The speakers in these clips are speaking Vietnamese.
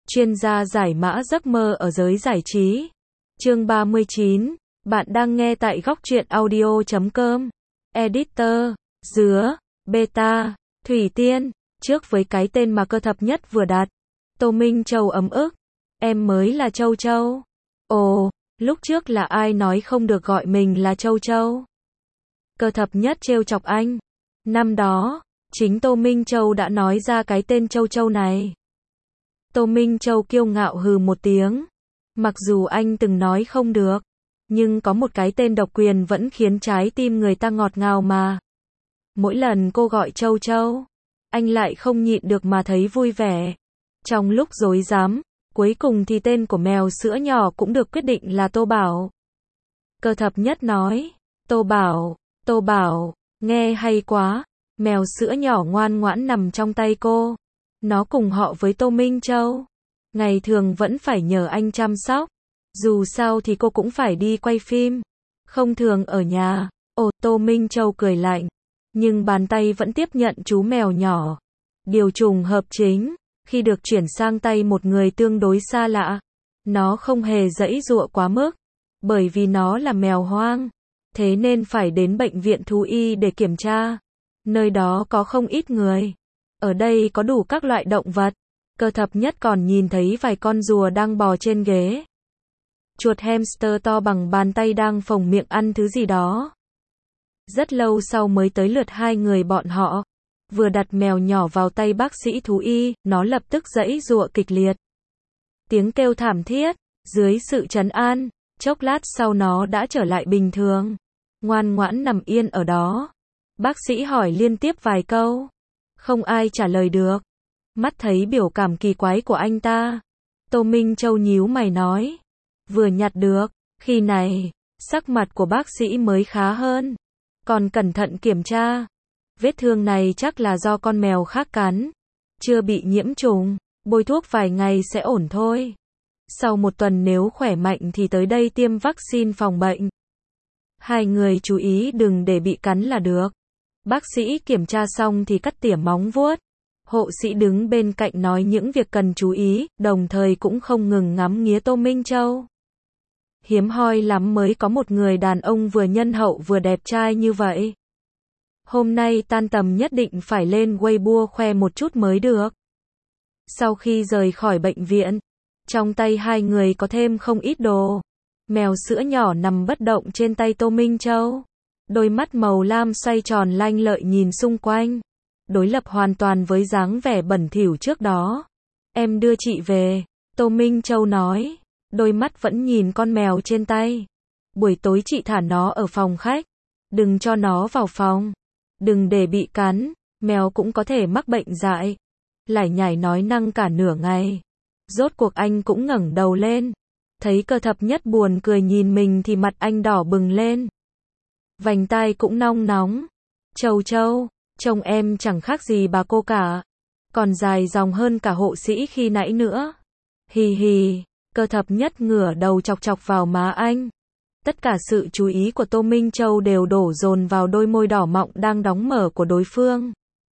chuyên gia giải mã giấc mơ ở giới giải trí. Chương 39, bạn đang nghe tại góc truyện audio.com. Editor, Dứa, Beta, Thủy Tiên, trước với cái tên mà Cơ Thập Nhất vừa đặt. Tô Minh Châu ấm ức. Em mới là Châu Châu. Ồ, lúc trước là ai nói không được gọi mình là Châu Châu? Cơ Thập Nhất trêu chọc anh. Năm đó, chính Tô Minh Châu đã nói ra cái tên Châu Châu này. Tô Minh Châu kiêu ngạo hừ một tiếng. Mặc dù anh từng nói không được, nhưng có một cái tên độc quyền vẫn khiến trái tim người ta ngọt ngào mà. Mỗi lần cô gọi Châu Châu, anh lại không nhịn được mà thấy vui vẻ. Trong lúc rối rắm, cuối cùng thì tên của mèo sữa nhỏ cũng được quyết định là Tô Bảo. Cơ Thập Nhất nói, Tô Bảo, nghe hay quá. Mèo sữa nhỏ ngoan ngoãn nằm trong tay cô. Nó cùng họ với Tô Minh Châu. Ngày thường vẫn phải nhờ anh chăm sóc. Dù sao thì cô cũng phải đi quay phim. Không thường ở nhà. Ồ, Tô Minh Châu cười lạnh. Nhưng bàn tay vẫn tiếp nhận chú mèo nhỏ. Điều trùng hợp chính, khi được chuyển sang tay một người tương đối xa lạ, nó không hề giãy giụa quá mức. Bởi vì nó là mèo hoang. Thế nên phải đến bệnh viện thú y để kiểm tra. Nơi đó có không ít người. Ở đây có đủ các loại động vật. Cơ Thập Nhất còn nhìn thấy vài con rùa đang bò trên ghế. Chuột hamster to bằng bàn tay đang phồng miệng ăn thứ gì đó. Rất lâu sau mới tới lượt hai người bọn họ. Vừa đặt mèo nhỏ vào tay bác sĩ thú y, nó lập tức giãy giụa kịch liệt. Tiếng kêu thảm thiết, dưới sự trấn an, chốc lát sau nó đã trở lại bình thường. Ngoan ngoãn nằm yên ở đó. Bác sĩ hỏi liên tiếp vài câu. Không ai trả lời được. Mắt thấy biểu cảm kỳ quái của anh ta. Tô Minh Châu nhíu mày nói. Vừa nhặt được. Khi này, sắc mặt của bác sĩ mới khá hơn. Còn cẩn thận kiểm tra. Vết thương này chắc là do con mèo khác cắn. Chưa bị nhiễm trùng. Bôi thuốc vài ngày sẽ ổn thôi. Sau một tuần nếu khỏe mạnh thì tới đây tiêm vaccine phòng bệnh. Hai người chú ý đừng để bị cắn là được. Bác sĩ kiểm tra xong thì cắt tỉa móng vuốt. Hộ sĩ đứng bên cạnh nói những việc cần chú ý, đồng thời cũng không ngừng ngắm nghía Tô Minh Châu. Hiếm hoi lắm mới có một người đàn ông vừa nhân hậu vừa đẹp trai như vậy. Hôm nay tan tầm nhất định phải lên Weibo khoe một chút mới được. Sau khi rời khỏi bệnh viện, trong tay hai người có thêm không ít đồ. Mèo sữa nhỏ nằm bất động trên tay Tô Minh Châu. Đôi mắt màu lam xoay tròn lanh lợi nhìn xung quanh. Đối lập hoàn toàn với dáng vẻ bẩn thỉu trước đó. Em đưa chị về, Tô Minh Châu nói. Đôi mắt vẫn nhìn con mèo trên tay. Buổi tối chị thả nó ở phòng khách. Đừng cho nó vào phòng. Đừng để bị cắn, mèo cũng có thể mắc bệnh dại. Lải nhải nói năng cả nửa ngày. Rốt cuộc anh cũng ngẩng đầu lên. Thấy Cơ Thập Nhất buồn cười nhìn mình thì mặt anh đỏ bừng lên. Vành tai cũng nong nóng. Châu Châu, trông em chẳng khác gì bà cô cả. Còn dài dòng hơn cả hộ sĩ khi nãy nữa. Hì hì, Cơ Thập Nhất ngửa đầu chọc chọc vào má anh. Tất cả sự chú ý của Tô Minh Châu đều đổ dồn vào đôi môi đỏ mọng đang đóng mở của đối phương.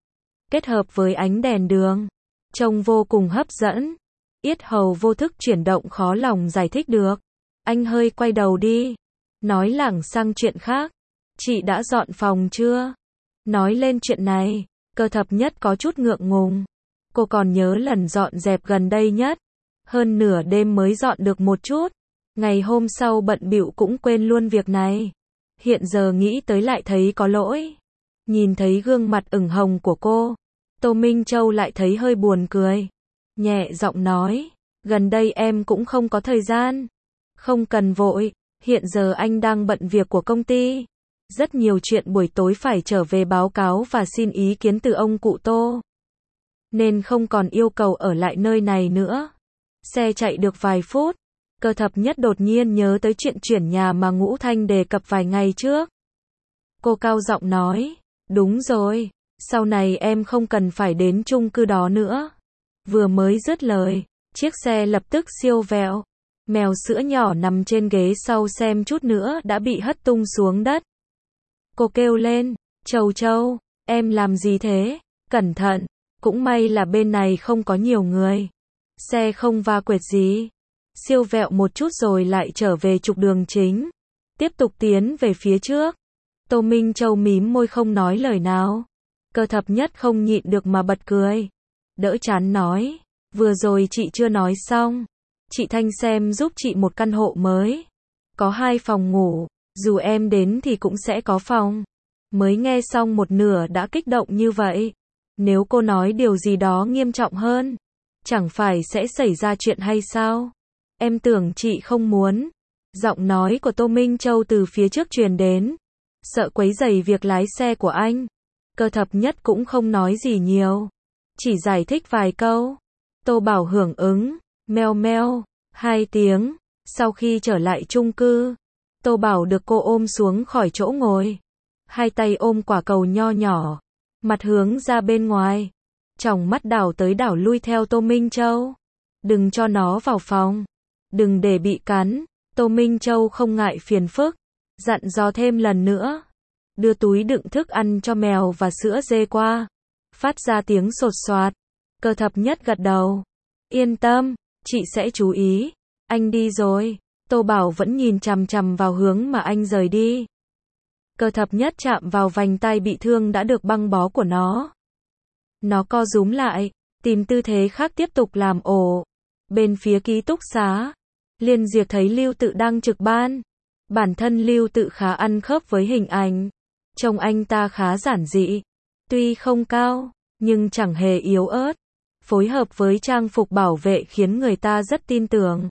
Kết hợp với ánh đèn đường, trông vô cùng hấp dẫn. Yết hầu vô thức chuyển động khó lòng giải thích được. Anh hơi quay đầu đi. Nói lảng sang chuyện khác. Chị đã dọn phòng chưa? Nói lên chuyện này, Cơ Thập Nhất có chút ngượng ngùng. Cô còn nhớ lần dọn dẹp gần đây nhất. Hơn nửa đêm mới dọn được một chút. Ngày hôm sau bận bịu cũng quên luôn việc này. Hiện giờ nghĩ tới lại thấy có lỗi. Nhìn thấy gương mặt ửng hồng của cô, Tô Minh Châu lại thấy hơi buồn cười. Nhẹ giọng nói, gần đây em cũng không có thời gian. Không cần vội, hiện giờ anh đang bận việc của công ty. Rất nhiều chuyện buổi tối phải trở về báo cáo và xin ý kiến từ ông cụ Tô. Nên không còn yêu cầu ở lại nơi này nữa. Xe chạy được vài phút. Cơ Thập Nhất đột nhiên nhớ tới chuyện chuyển nhà mà Ngũ Thanh đề cập vài ngày trước. Cô cao giọng nói, đúng rồi, sau này em không cần phải đến chung cư đó nữa. Vừa mới dứt lời, chiếc xe lập tức siêu vẹo. Mèo sữa nhỏ nằm trên ghế sau xem chút nữa đã bị hất tung xuống đất. Cô kêu lên, Châu Châu, em làm gì thế? Cẩn thận, cũng may là bên này không có nhiều người. Xe không va quệt gì. Siêu vẹo một chút rồi lại trở về trục đường chính. Tiếp tục tiến về phía trước. Tô Minh Châu mím môi không nói lời nào. Cơ thập nhất không nhịn được mà bật cười. Đỡ chán nói. Vừa rồi chị chưa nói xong. Chị Thanh xem giúp chị một căn hộ mới. Có 2 phòng ngủ. Dù em đến thì cũng sẽ có phòng. Mới nghe xong một nửa đã kích động như vậy. Nếu cô nói điều gì đó nghiêm trọng hơn, chẳng phải sẽ xảy ra chuyện hay sao? Em tưởng chị không muốn. Giọng nói của Tô Minh Châu từ phía trước truyền đến. Sợ quấy rầy việc lái xe của anh. Cơ thập nhất cũng không nói gì nhiều. Chỉ giải thích vài câu. Tô Bảo hưởng ứng. Meo meo. 2 tiếng. Sau khi trở lại chung cư, Tô Bảo được cô ôm xuống khỏi chỗ ngồi. 2 tay ôm quả cầu nho nhỏ. Mặt hướng ra bên ngoài. Tròng mắt đảo tới đảo lui theo Tô Minh Châu. Đừng cho nó vào phòng. Đừng để bị cắn. Tô Minh Châu không ngại phiền phức. Dặn dò thêm lần nữa. Đưa túi đựng thức ăn cho mèo và sữa dê qua. Phát ra tiếng sột soạt. Cơ thập nhất gật đầu. Yên tâm, chị sẽ chú ý. Anh đi rồi. Tô Bảo vẫn nhìn chằm chằm vào hướng mà anh rời đi. Cơ thập nhất chạm vào vành tay bị thương đã được băng bó của nó. Nó co rúm lại, tìm tư thế khác tiếp tục làm ổ. Bên phía ký túc xá, Liên Diệp thấy Lưu Tự đang trực ban. Bản thân Lưu Tự khá ăn khớp với hình ảnh. Trông anh ta khá giản dị. Tuy không cao, nhưng chẳng hề yếu ớt. Phối hợp với trang phục bảo vệ khiến người ta rất tin tưởng.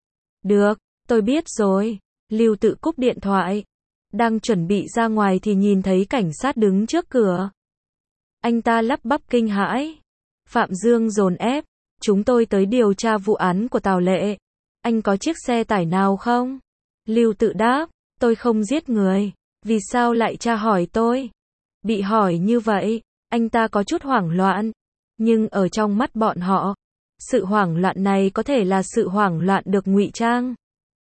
Được, tôi biết rồi. Lưu Tự cúp điện thoại. Đang chuẩn bị ra ngoài thì nhìn thấy cảnh sát đứng trước cửa. Anh ta lắp bắp kinh hãi. Phạm Dương dồn ép. Chúng tôi tới điều tra vụ án của Tào Lệ. Anh có chiếc xe tải nào không? Lưu Tự đáp. Tôi không giết người. Vì sao lại tra hỏi tôi? Bị hỏi như vậy, anh ta có chút hoảng loạn. Nhưng ở trong mắt bọn họ, sự hoảng loạn này có thể là sự hoảng loạn được ngụy trang.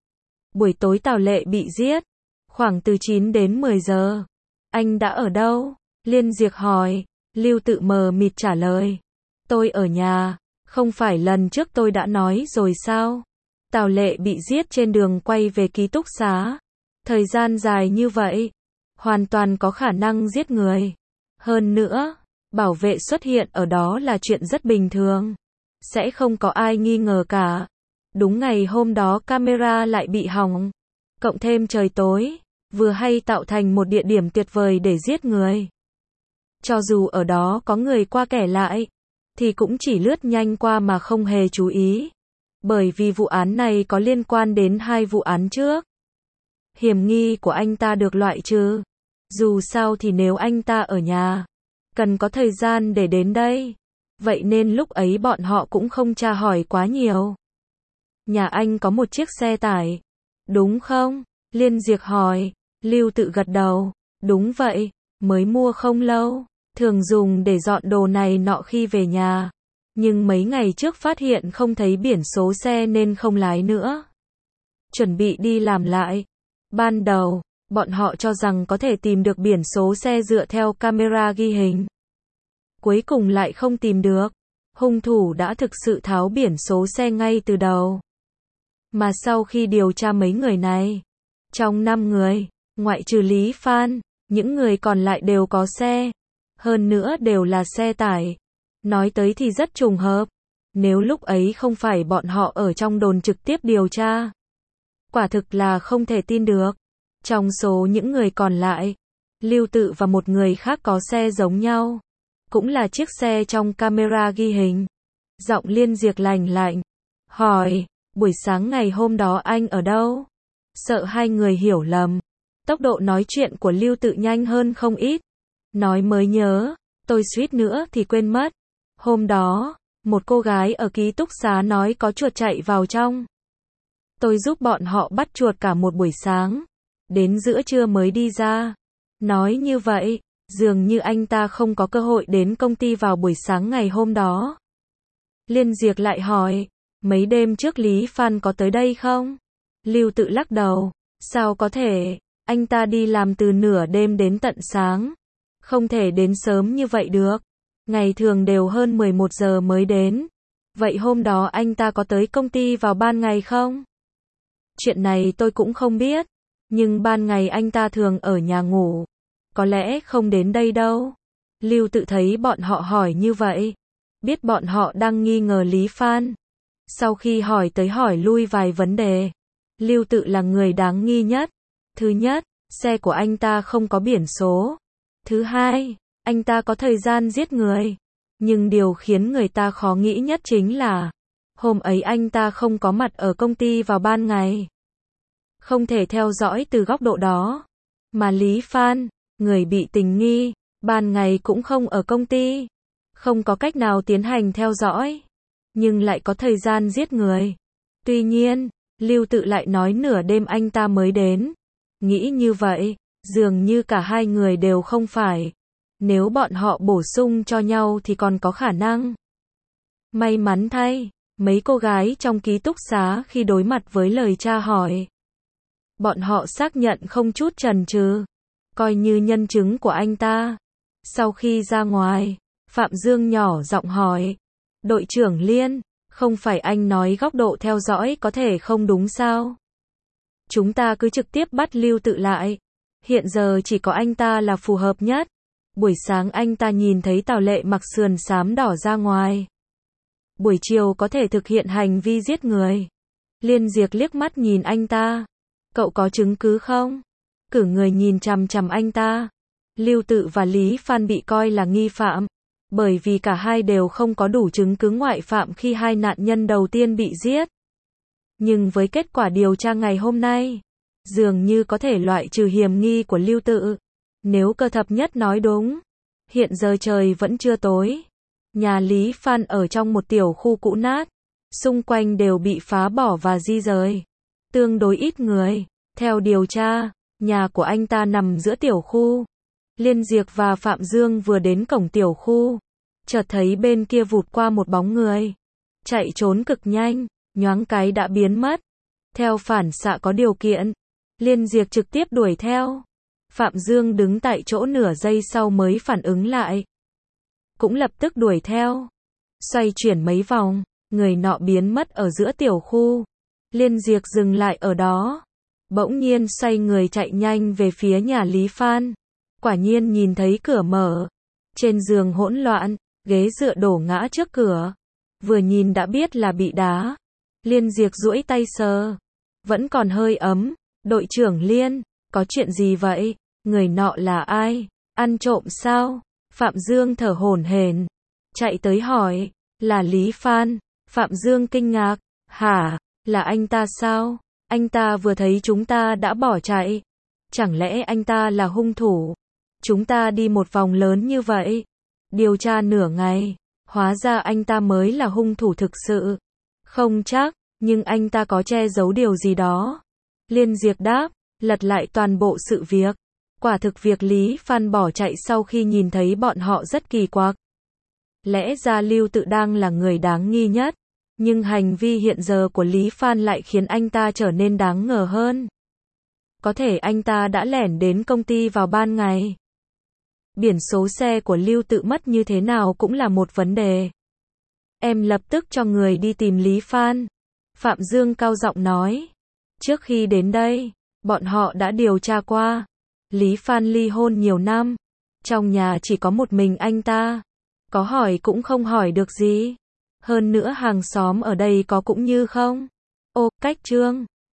Buổi tối Tào Lệ bị giết. Khoảng từ 9 đến 10 giờ. Anh đã ở đâu? Liên Diệp hỏi. Lưu Tự mờ mịt trả lời. Tôi ở nhà. Không phải lần trước tôi đã nói rồi sao? Tào Lệ bị giết trên đường quay về ký túc xá. Thời gian dài như vậy, hoàn toàn có khả năng giết người. Hơn nữa, bảo vệ xuất hiện ở đó là chuyện rất bình thường. Sẽ không có ai nghi ngờ cả. Đúng ngày hôm đó camera lại bị hỏng. Cộng thêm trời tối, vừa hay tạo thành một địa điểm tuyệt vời để giết người. Cho dù ở đó có người qua kẻ lại, thì cũng chỉ lướt nhanh qua mà không hề chú ý. Bởi vì vụ án này có liên quan đến 2 vụ án trước. Hiểm nghi của anh ta được loại trừ. Dù sao thì nếu anh ta ở nhà, cần có thời gian để đến đây. Vậy nên lúc ấy bọn họ cũng không tra hỏi quá nhiều. Nhà anh có một chiếc xe tải, đúng không? Liên Diệp hỏi. Lưu Tự gật đầu. Đúng vậy, mới mua không lâu. Thường dùng để dọn đồ này nọ khi về nhà. Nhưng mấy ngày trước phát hiện không thấy biển số xe nên không lái nữa. Chuẩn bị đi làm lại. Ban đầu, bọn họ cho rằng có thể tìm được biển số xe dựa theo camera ghi hình. Cuối cùng lại không tìm được. Hung thủ đã thực sự tháo biển số xe ngay từ đầu. Mà sau khi điều tra mấy người này, trong 5 người, ngoại trừ Lý Phan, những người còn lại đều có xe. Hơn nữa đều là xe tải. Nói tới thì rất trùng hợp. Nếu lúc ấy không phải bọn họ ở trong đồn trực tiếp điều tra, quả thực là không thể tin được. Trong số những người còn lại, Lưu Tự và một người khác có xe giống nhau. Cũng là chiếc xe trong camera ghi hình. Giọng Liên Diệp lành lạnh. Hỏi, buổi sáng ngày hôm đó anh ở đâu? Sợ 2 người hiểu lầm. Tốc độ nói chuyện của Lưu Tự nhanh hơn không ít. Nói mới nhớ, tôi suýt nữa thì quên mất. Hôm đó, một cô gái ở ký túc xá nói có chuột chạy vào trong. Tôi giúp bọn họ bắt chuột cả một buổi sáng. Đến giữa trưa mới đi ra. Nói như vậy, dường như anh ta không có cơ hội đến công ty vào buổi sáng ngày hôm đó. Liên Diệp lại hỏi, mấy đêm trước Lý Phan có tới đây không? Lưu Tự lắc đầu, sao có thể, anh ta đi làm từ nửa đêm đến tận sáng. Không thể đến sớm như vậy được. Ngày thường đều hơn 11 giờ mới đến. Vậy hôm đó anh ta có tới công ty vào ban ngày không? Chuyện này tôi cũng không biết. Nhưng ban ngày anh ta thường ở nhà ngủ. Có lẽ không đến đây đâu. Lưu Tự thấy bọn họ hỏi như vậy. Biết bọn họ đang nghi ngờ Lý Phan. Sau khi hỏi tới hỏi lui vài vấn đề. Lưu Tự là người đáng nghi nhất. Thứ nhất, xe của anh ta không có biển số. Thứ hai, anh ta có thời gian giết người. Nhưng điều khiến người ta khó nghĩ nhất chính là hôm ấy anh ta không có mặt ở công ty vào ban ngày. Không thể theo dõi từ góc độ đó. Mà Lý Phan, người bị tình nghi, ban ngày cũng không ở công ty. Không có cách nào tiến hành theo dõi. Nhưng lại có thời gian giết người. Tuy nhiên, Lưu Tự lại nói nửa đêm anh ta mới đến. Nghĩ như vậy, dường như cả hai người đều không phải. Nếu bọn họ bổ sung cho nhau thì còn có khả năng. May mắn thay, mấy cô gái trong ký túc xá khi đối mặt với lời tra hỏi. Bọn họ xác nhận không chút chần chừ, coi như nhân chứng của anh ta. Sau khi ra ngoài, Phạm Dương nhỏ giọng hỏi. Đội trưởng Liên, không phải anh nói góc độ theo dõi có thể không đúng sao? Chúng ta cứ trực tiếp bắt Lưu Tự lại. Hiện giờ chỉ có anh ta là phù hợp nhất. Buổi sáng anh ta nhìn thấy Tào Lệ mặc sườn xám đỏ ra ngoài. Buổi chiều có thể thực hiện hành vi giết người. Liên Diệp liếc mắt nhìn anh ta. Cậu có chứng cứ không? Cử người nhìn chằm chằm anh ta. Lưu Tự và Lý Phan bị coi là nghi phạm. Bởi vì cả hai đều không có đủ chứng cứ ngoại phạm khi hai nạn nhân đầu tiên bị giết. Nhưng với kết quả điều tra ngày hôm nay, dường như có thể loại trừ hiểm nghi của Lưu Tự. Nếu Cơ Thập Nhất nói đúng, hiện giờ trời vẫn chưa tối. Nhà Lý Phan ở trong một tiểu khu cũ nát, xung quanh đều bị phá bỏ và di rời. Tương đối ít người. Theo điều tra, nhà của anh ta nằm giữa tiểu khu. Liên Diệp và Phạm Dương vừa đến cổng tiểu khu, chợt thấy bên kia vụt qua một bóng người. Chạy trốn cực nhanh, nhoáng cái đã biến mất. Theo phản xạ có điều kiện, Liên Diệp trực tiếp đuổi theo. Phạm Dương đứng tại chỗ nửa giây sau mới phản ứng lại. Cũng lập tức đuổi theo. Xoay chuyển mấy vòng, người nọ biến mất ở giữa tiểu khu. Liên Diệp dừng lại ở đó. Bỗng nhiên xoay người chạy nhanh về phía nhà Lý Phan. Quả nhiên nhìn thấy cửa mở. Trên giường hỗn loạn, ghế dựa đổ ngã trước cửa. Vừa nhìn đã biết là bị đá. Liên Diệp duỗi tay sờ. Vẫn còn hơi ấm. Đội trưởng Liên, có chuyện gì vậy? Người nọ là ai? Ăn trộm sao? Phạm Dương thở hổn hển, chạy tới hỏi. Là Lý Phan. Phạm Dương kinh ngạc. Hả? Là anh ta sao? Anh ta vừa thấy chúng ta đã bỏ chạy. Chẳng lẽ anh ta là hung thủ? Chúng ta đi một vòng lớn như vậy, điều tra nửa ngày, hóa ra anh ta mới là hung thủ thực sự. Không chắc, nhưng anh ta có che giấu điều gì đó. Liên Diệp đáp, lật lại toàn bộ sự việc. Quả thực việc Lý Phan bỏ chạy sau khi nhìn thấy bọn họ rất kỳ quặc. Lẽ ra Lưu Tự đang là người đáng nghi nhất, nhưng hành vi hiện giờ của Lý Phan lại khiến anh ta trở nên đáng ngờ hơn. Có thể anh ta đã lẻn đến công ty vào ban ngày. Biển số xe của Lưu Tự mất như thế nào cũng là một vấn đề. Em lập tức cho người đi tìm Lý Phan. Phạm Dương cao giọng nói. Trước khi đến đây, bọn họ đã điều tra qua. Lý Phan ly hôn nhiều năm. Trong nhà chỉ có một mình anh ta. Có hỏi cũng không hỏi được gì. Hơn nữa hàng xóm ở đây có cũng như không. Ô, cách Trương.